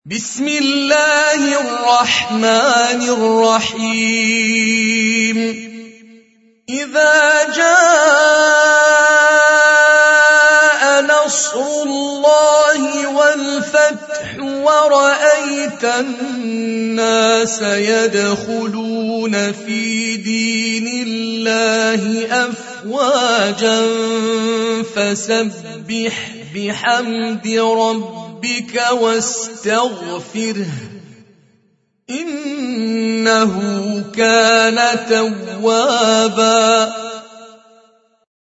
بسم الله الرحمن الرحيم إذا جاء نصر الله والفتح ورأيت الناس يدخلون في دين الله أفواجا فسبح بحمد ربك واستغفره إنه كان توابا